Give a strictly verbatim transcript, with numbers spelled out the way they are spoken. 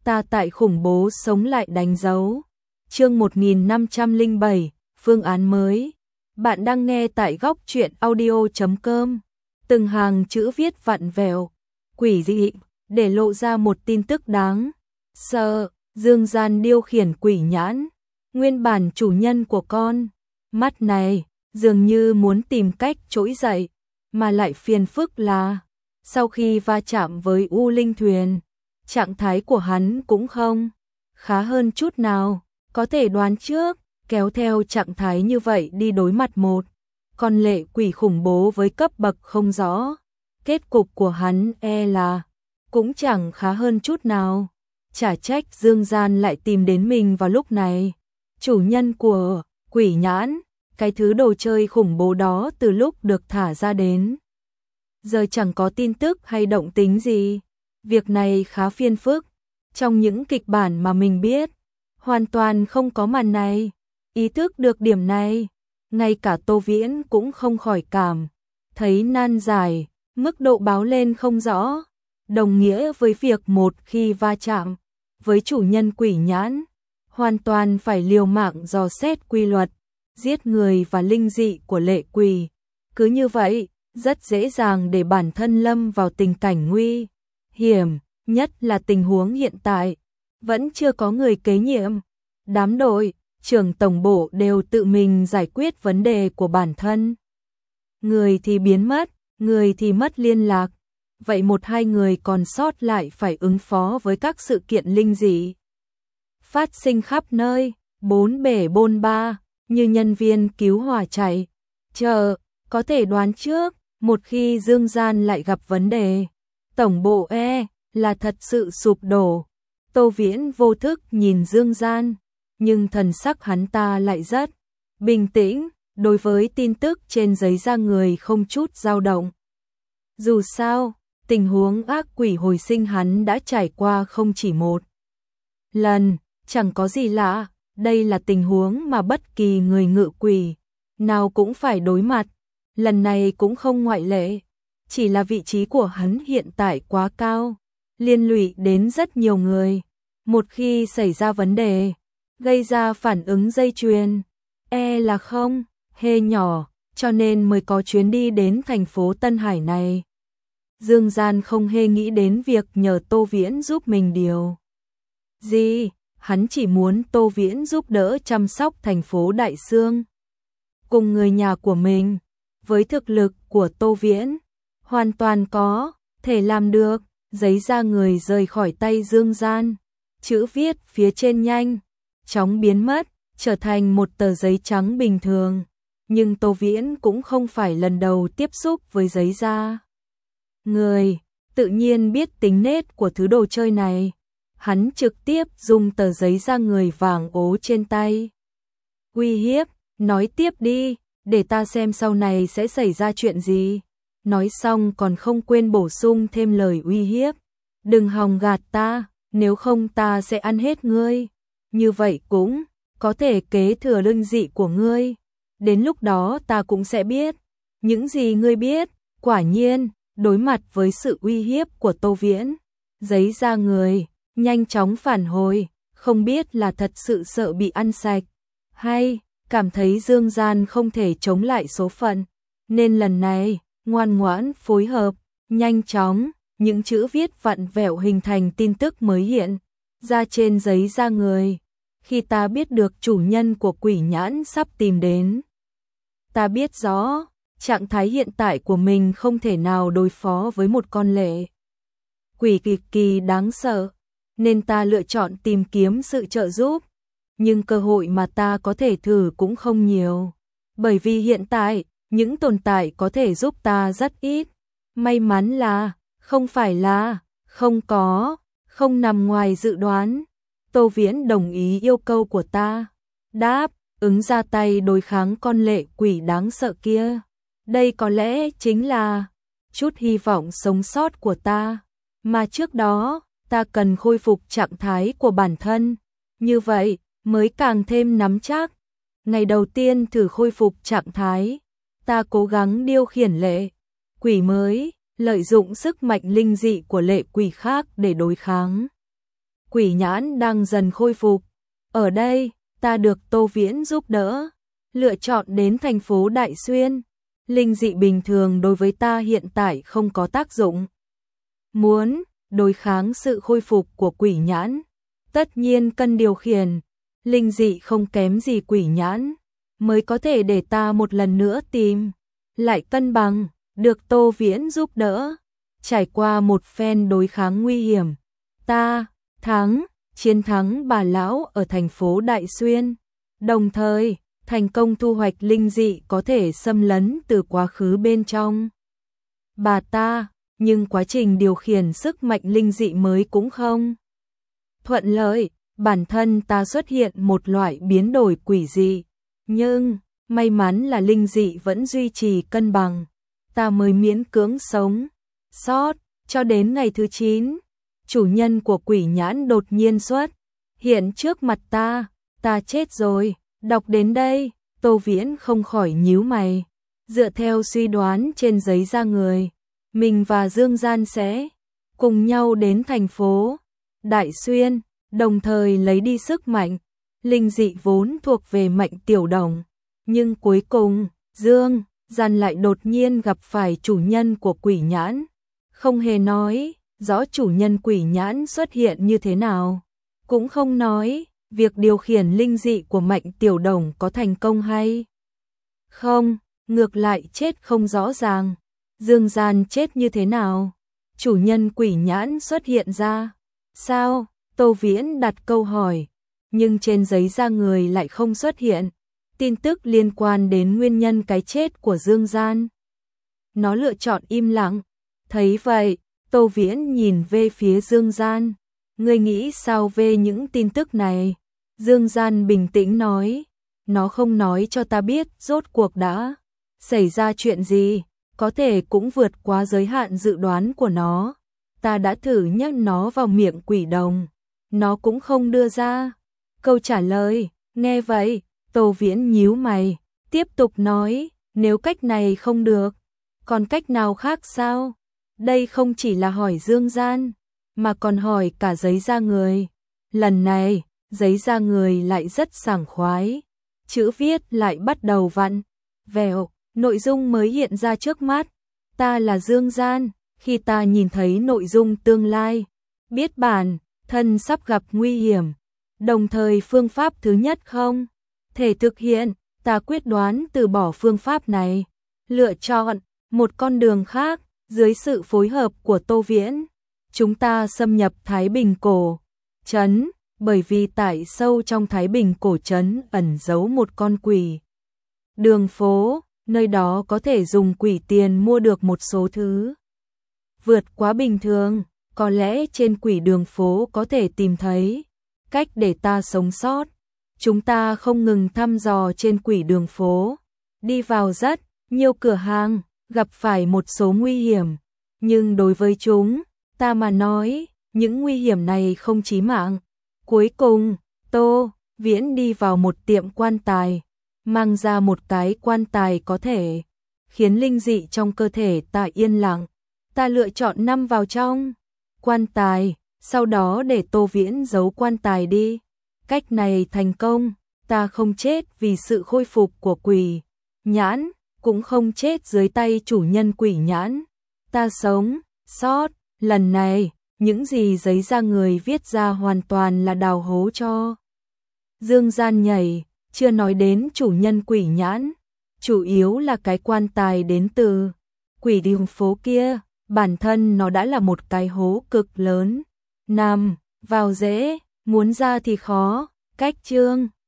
ta tại khủng bố sống lại đánh dấu. Chương một nghìn năm trăm lẻ bảy, phương án mới. Bạn đang nghe tại góc truyện audio chấm com. Từng hàng chữ viết vặn vẹo, quỷ dị, để lộ ra một tin tức đáng sợ. Dương Gian điều khiển quỷ nhãn, nguyên bản chủ nhân của con mắt này, dường như muốn tìm cách trỗi dậy, mà lại phiền phức là sau khi va chạm với U Linh thuyền, trạng thái của hắn cũng không khá hơn chút nào. Có thể đoán trước, kéo theo trạng thái như vậy đi đối mặt một con lệ quỷ khủng bố với cấp bậc không rõ, kết cục của hắn e là cũng chẳng khá hơn chút nào. Chả trách Dương Gian lại tìm đến mình vào lúc này. Chủ nhân của quỷ nhãn, cái thứ đồ chơi khủng bố đó từ lúc được thả ra đến giờ chẳng có tin tức hay động tĩnh gì. Việc này khá phiền phức. Trong những kịch bản mà mình biết, hoàn toàn không có màn này. Ý thức được điểm này, ngay cả Tô Viễn cũng không khỏi cảm thấy nan giải. Mức độ báo lên không rõ, đồng nghĩa với việc một khi va chạm với chủ nhân quỷ nhãn, hoàn toàn phải liều mạng dò xét quy luật giết người và linh dị của lệ quỷ. Cứ như vậy, rất dễ dàng để bản thân lâm vào tình cảnh nguy hiểm, nhất là tình huống hiện tại, vẫn chưa có người kế nhiệm. Đám đội trưởng tổng bộ đều tự mình giải quyết vấn đề của bản thân. Người thì biến mất, người thì mất liên lạc. Vậy một hai người còn sót lại phải ứng phó với các sự kiện linh dị phát sinh khắp nơi, bốn bể bôn ba, như nhân viên cứu hỏa chạy chờ. Có thể đoán trước, một khi Dương Gian lại gặp vấn đề, tổng bộ e là thật sự sụp đổ. Tô Viễn vô thức nhìn Dương Gian, nhưng thần sắc hắn ta lại rất bình tĩnh, đối với tin tức trên giấy da người không chút dao động. Dù sao, tình huống ác quỷ hồi sinh hắn đã trải qua không chỉ một lần, chẳng có gì lạ, đây là tình huống mà bất kỳ người ngự quỷ nào cũng phải đối mặt, lần này cũng không ngoại lệ. Chỉ là vị trí của hắn hiện tại quá cao, liên lụy đến rất nhiều người. Một khi xảy ra vấn đề, gây ra phản ứng dây chuyền, e là không hề nhỏ, cho nên mới có chuyến đi đến thành phố Tân Hải này. Dương Gian không hề nghĩ đến việc nhờ Tô Viễn giúp mình điều gì, hắn chỉ muốn Tô Viễn giúp đỡ chăm sóc thành phố Đại Sương cùng người nhà của mình. Với thực lực của Tô Viễn, hoàn toàn có thể làm được. Giấy da người rời khỏi tay Dương Gian, chữ viết phía trên nhanh chóng biến mất, trở thành một tờ giấy trắng bình thường. Nhưng Tô Viễn cũng không phải lần đầu tiếp xúc với giấy da người, tự nhiên biết tính nết của thứ đồ chơi này. Hắn trực tiếp dùng tờ giấy da người vàng ố trên tay uy hiếp, nói tiếp đi, để ta xem sau này sẽ xảy ra chuyện gì. Nói xong còn không quên bổ sung thêm lời uy hiếp, đừng hòng gạt ta, nếu không ta sẽ ăn hết ngươi. Như vậy cũng có thể kế thừa linh dị của ngươi. Đến lúc đó ta cũng sẽ biết những gì ngươi biết. Quả nhiên, đối mặt với sự uy hiếp của Tô Viễn, giấy da người nhanh chóng phản hồi, không biết là thật sự sợ bị ăn sạch, hay cảm thấy Dương Gian không thể chống lại số phận, nên lần này ngoan ngoãn phối hợp. Nhanh chóng, những chữ viết vặn vẹo hình thành tin tức mới hiện ra trên giấy da người. Khi ta biết được chủ nhân của quỷ nhãn sắp tìm đến, ta biết rõ trạng thái hiện tại của mình không thể nào đối phó với một con lệ quỷ cực kỳ đáng sợ, nên ta lựa chọn tìm kiếm sự trợ giúp. Nhưng cơ hội mà ta có thể thử cũng không nhiều, bởi vì hiện tại những tồn tại có thể giúp ta rất ít. May mắn là không phải là không có, không nằm ngoài dự đoán. Tô Viễn đồng ý yêu cầu của ta, đáp ứng ra tay đối kháng con lệ quỷ đáng sợ kia. Đây có lẽ chính là chút hy vọng sống sót của ta, mà trước đó ta cần khôi phục trạng thái của bản thân, như vậy mới càng thêm nắm chắc. Ngày đầu tiên thử khôi phục trạng thái, ta cố gắng điều khiển lệ quỷ mới, lợi dụng sức mạnh linh dị của lệ quỷ khác để đối kháng quỷ nhãn đang dần khôi phục. Ở đây, ta được Tô Viễn giúp đỡ, lựa chọn đến thành phố Đại Xuyên. Linh dị bình thường đối với ta hiện tại không có tác dụng. Muốn đối kháng sự khôi phục của quỷ nhãn, tất nhiên cần điều khiển. Linh dị không kém gì quỷ nhãn, mới có thể để ta một lần nữa tìm lại cân bằng, được Tô Viễn giúp đỡ. Trải qua một phen đối kháng nguy hiểm, ta thắng, chiến thắng bà lão ở thành phố Đại Xuyên, đồng thời thành công thu hoạch linh dị có thể xâm lấn từ quá khứ bên trong bà ta, nhưng quá trình điều khiển sức mạnh linh dị mới cũng không thuận lợi. Bản thân ta xuất hiện một loại biến đổi quỷ dị, nhưng may mắn là linh dị vẫn duy trì cân bằng, ta mới miễn cưỡng sống sót. Cho đến ngày thứ chín, chủ nhân của quỷ nhãn đột nhiên xuất hiện trước mặt ta, ta chết rồi. Đọc đến đây, Tô Viễn không khỏi nhíu mày. Dựa theo suy đoán trên giấy da người, mình và Dương Gian sẽ cùng nhau đến thành phố Đại Xuyên, đồng thời lấy đi sức mạnh linh dị vốn thuộc về Mạnh Tiểu Đồng. Nhưng cuối cùng, Dương Gian lại đột nhiên gặp phải chủ nhân của quỷ nhãn, không hề nói rõ chủ nhân quỷ nhãn xuất hiện như thế nào, cũng không nói việc điều khiển linh dị của Mạnh Tiểu Đồng có thành công hay không, ngược lại chết không rõ ràng. Dương Gian chết như thế nào? Chủ nhân quỷ nhãn xuất hiện ra sao? Tô Viễn đặt câu hỏi, nhưng trên giấy da người lại không xuất hiện tin tức liên quan đến nguyên nhân cái chết của Dương Gian. Nó lựa chọn im lặng. Thấy vậy, Tô Viễn nhìn về phía Dương Gian. Ngươi nghĩ sao về những tin tức này? Dương Gian bình tĩnh nói, nó không nói cho ta biết rốt cuộc đã xảy ra chuyện gì, có thể cũng vượt quá giới hạn dự đoán của nó. Ta đã thử nhắc nó vào miệng quỷ đồng, nó cũng không đưa ra câu trả lời. Nghe vậy, Tô Viễn nhíu mày, tiếp tục nói, nếu cách này không được, còn cách nào khác sao? Đây không chỉ là hỏi Dương Gian, mà còn hỏi cả giấy da người. Lần này, giấy da người lại rất sảng khoái, chữ viết lại bắt đầu vặn vẹo, nội dung mới hiện ra trước mắt. Ta là Dương Gian, khi ta nhìn thấy nội dung tương lai, biết bản thân sắp gặp nguy hiểm, đồng thời phương pháp thứ nhất không thể thực hiện, ta quyết đoán từ bỏ phương pháp này, lựa chọn một con đường khác. Dưới sự phối hợp của Tô Viễn, chúng ta xâm nhập Thái Bình cổ trấn, bởi vì tại sâu trong Thái Bình cổ trấn ẩn giấu một con quỷ đường phố, nơi đó có thể dùng quỷ tiền mua được một số thứ vượt quá bình thường. Có lẽ trên quỷ đường phố có thể tìm thấy cách để ta sống sót. Chúng ta không ngừng thăm dò trên quỷ đường phố, đi vào rất nhiều cửa hàng, gặp phải một số nguy hiểm, nhưng đối với chúng ta mà nói, những nguy hiểm này không chí mạng. Cuối cùng, Tô Viễn đi vào một tiệm quan tài, mang ra một cái quan tài có thể khiến linh dị trong cơ thể ta yên lặng. Ta lựa chọn nằm vào trong quan tài, sau đó để Tô Viễn giấu quan tài đi. Cách này thành công, ta không chết vì sự khôi phục của quỷ nhãn, cũng không chết dưới tay chủ nhân quỷ nhãn. Ta sống sót. Lần này, những gì giấy da người viết ra hoàn toàn là đào hố cho Dương Gian nhảy, chưa nói đến chủ nhân quỷ nhãn, chủ yếu là cái quan tài đến từ quỷ đường phố kia, bản thân nó đã là một cái hố cực lớn, nằm vào dễ, muốn ra thì khó. Cách chương